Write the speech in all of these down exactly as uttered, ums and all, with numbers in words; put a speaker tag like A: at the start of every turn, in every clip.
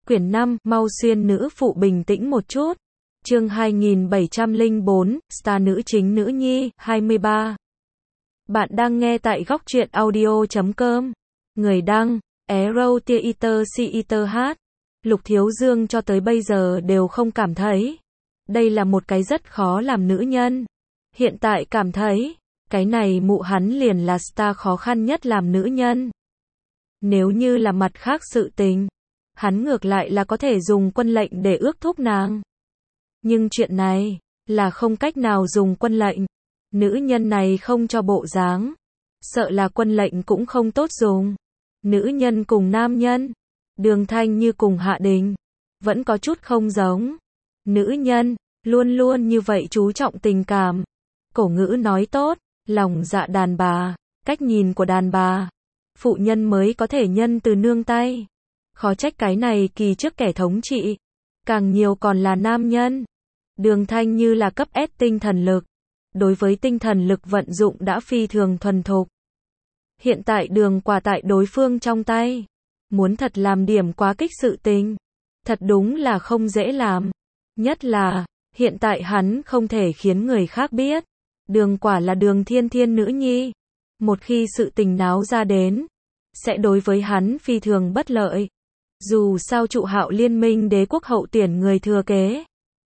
A: Quyển năm, mau xuyên nữ phụ bình tĩnh một chút. Chương hai nghìn bảy trăm lẻ bốn, star nữ chính nữ nhi, hai mươi ba. Bạn đang nghe tại góc truyện audio chấm com. Người đăng, Arrow Theater Theater hát. Lục Thiếu Dương cho tới bây giờ đều không cảm thấy đây là một cái rất khó làm nữ nhân. Hiện tại cảm thấy, cái này mụ hắn liền là star khó khăn nhất làm nữ nhân. Nếu như là mặt khác sự tình, hắn ngược lại là có thể dùng quân lệnh để ước thúc nàng. Nhưng chuyện này, là không cách nào dùng quân lệnh. Nữ nhân này không cho bộ dáng. Sợ là quân lệnh cũng không tốt dùng. Nữ nhân cùng nam nhân. Đường Thanh Như cùng Hạ Đình. Vẫn có chút không giống. Nữ nhân, luôn luôn như vậy chú trọng tình cảm. Cổ ngữ nói tốt, lòng dạ đàn bà, cách nhìn của đàn bà. Phụ nhân mới có thể nhân từ nương tay. Khó trách cái này kỳ trước kẻ thống trị. Càng nhiều còn là nam nhân. Đường Thanh Như là cấp S tinh thần lực. Đối với tinh thần lực vận dụng đã phi thường thuần thục. Hiện tại đường quả tại đối phương trong tay. Muốn thật làm điểm quá kích sự tình. Thật đúng là không dễ làm. Nhất là, hiện tại hắn không thể khiến người khác biết. Đường quả là đường thiên thiên nữ nhi. Một khi sự tình náo ra đến, sẽ đối với hắn phi thường bất lợi. Dù sao trụ hạo liên minh đế quốc hậu tuyển người thừa kế.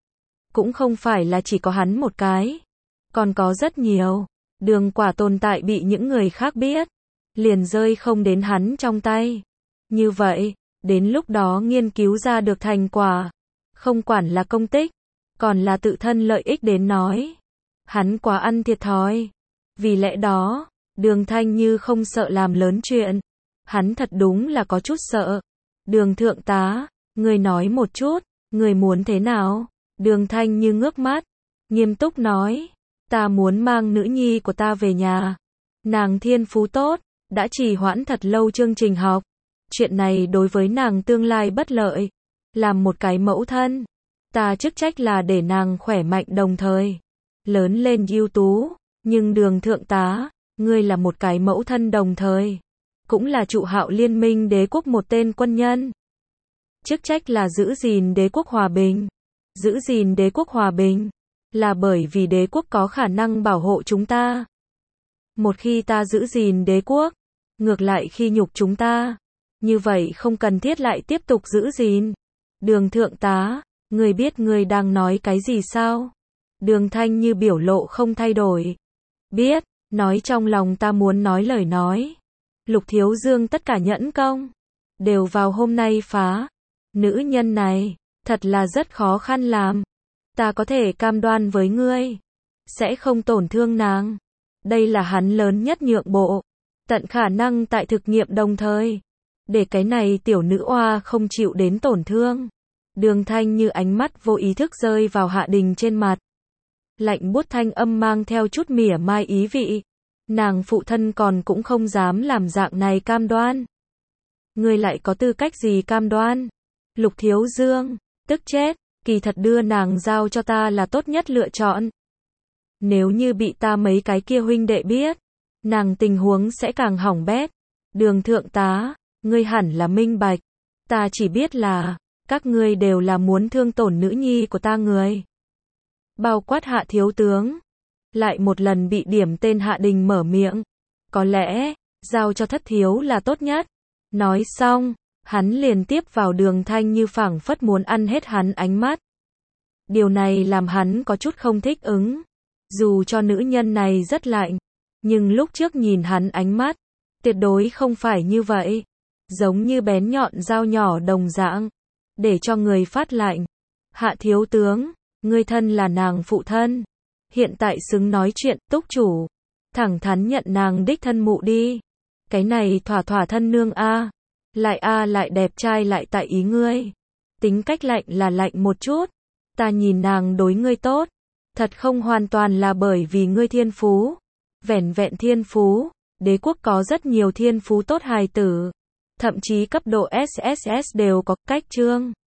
A: Cũng không phải là chỉ có hắn một cái. Còn có rất nhiều. Đường quả tồn tại bị những người khác biết. Liền rơi không đến hắn trong tay. Như vậy, đến lúc đó nghiên cứu ra được thành quả. Không quản là công tích, còn là tự thân lợi ích đến nói. Hắn quá ăn thiệt thòi. Vì lẽ đó, đường Thanh Như không sợ làm lớn chuyện. Hắn thật đúng là có chút sợ. Đường thượng tá, người nói một chút, người muốn thế nào? Đường Thanh Như ngước mắt, nghiêm túc nói, ta muốn mang nữ nhi của ta về nhà. Nàng thiên phú tốt, đã trì hoãn thật lâu chương trình học. Chuyện này đối với nàng tương lai bất lợi. Làm một cái mẫu thân, ta chức trách là để nàng khỏe mạnh đồng thời lớn lên ưu tú. Nhưng đường thượng tá, ngươi là một cái mẫu thân đồng thời cũng là trụ hạo liên minh đế quốc một tên quân nhân. Chức trách là giữ gìn đế quốc hòa bình. Giữ gìn đế quốc hòa bình là bởi vì đế quốc có khả năng bảo hộ chúng ta. Một khi ta giữ gìn đế quốc, ngược lại khi nhục chúng ta, như vậy không cần thiết lại tiếp tục giữ gìn. Đường thượng tá, người biết người đang nói cái gì sao? Đường Thanh Như biểu lộ không thay đổi. Biết, nói trong lòng ta muốn nói lời nói. Lục Thiếu Dương tất cả nhẫn công đều vào hôm nay phá. Nữ nhân này, thật là rất khó khăn làm. Ta có thể cam đoan với ngươi, sẽ không tổn thương nàng. Đây là hắn lớn nhất nhượng bộ. Tận khả năng tại thực nghiệm đồng thời. Để cái này tiểu nữ oa không chịu đến tổn thương. Đường Thanh Như ánh mắt vô ý thức rơi vào Hạ Đình trên mặt. Lạnh buốt thanh âm mang theo chút mỉa mai ý vị. Nàng phụ thân còn cũng không dám làm dạng này cam đoan. Ngươi lại có tư cách gì cam đoan? Lục Thiếu Dương, tức chết, kỳ thật đưa nàng giao cho ta là tốt nhất lựa chọn. Nếu như bị ta mấy cái kia huynh đệ biết, nàng tình huống sẽ càng hỏng bét. Đường thượng tá, ngươi hẳn là minh bạch. Ta chỉ biết là, các ngươi đều là muốn thương tổn nữ nhi của ta người. Bao quát Hạ thiếu tướng. Lại một lần bị điểm tên Hạ Đình mở miệng. Có lẽ, giao cho thất thiếu là tốt nhất. Nói xong, hắn liền tiếp vào đường Thanh Như phảng phất muốn ăn hết hắn ánh mắt. Điều này làm hắn có chút không thích ứng. Dù cho nữ nhân này rất lạnh, nhưng lúc trước nhìn hắn ánh mắt, tuyệt đối không phải như vậy. Giống như bén nhọn dao nhỏ đồng dạng, để cho người phát lạnh. Hạ thiếu tướng, ngươi thân là nàng phụ thân. Hiện tại xứng nói chuyện, túc chủ. Thẳng thắn nhận nàng đích thân mụ đi. Cái này thỏa thỏa thân nương a. Lại a lại đẹp trai lại tại ý ngươi. Tính cách lạnh là lạnh một chút. Ta nhìn nàng đối ngươi tốt. Thật không hoàn toàn là bởi vì ngươi thiên phú. Vẻn vẹn thiên phú. Đế quốc có rất nhiều thiên phú tốt hài tử. Thậm chí cấp độ ét ét ét đều có cách chương.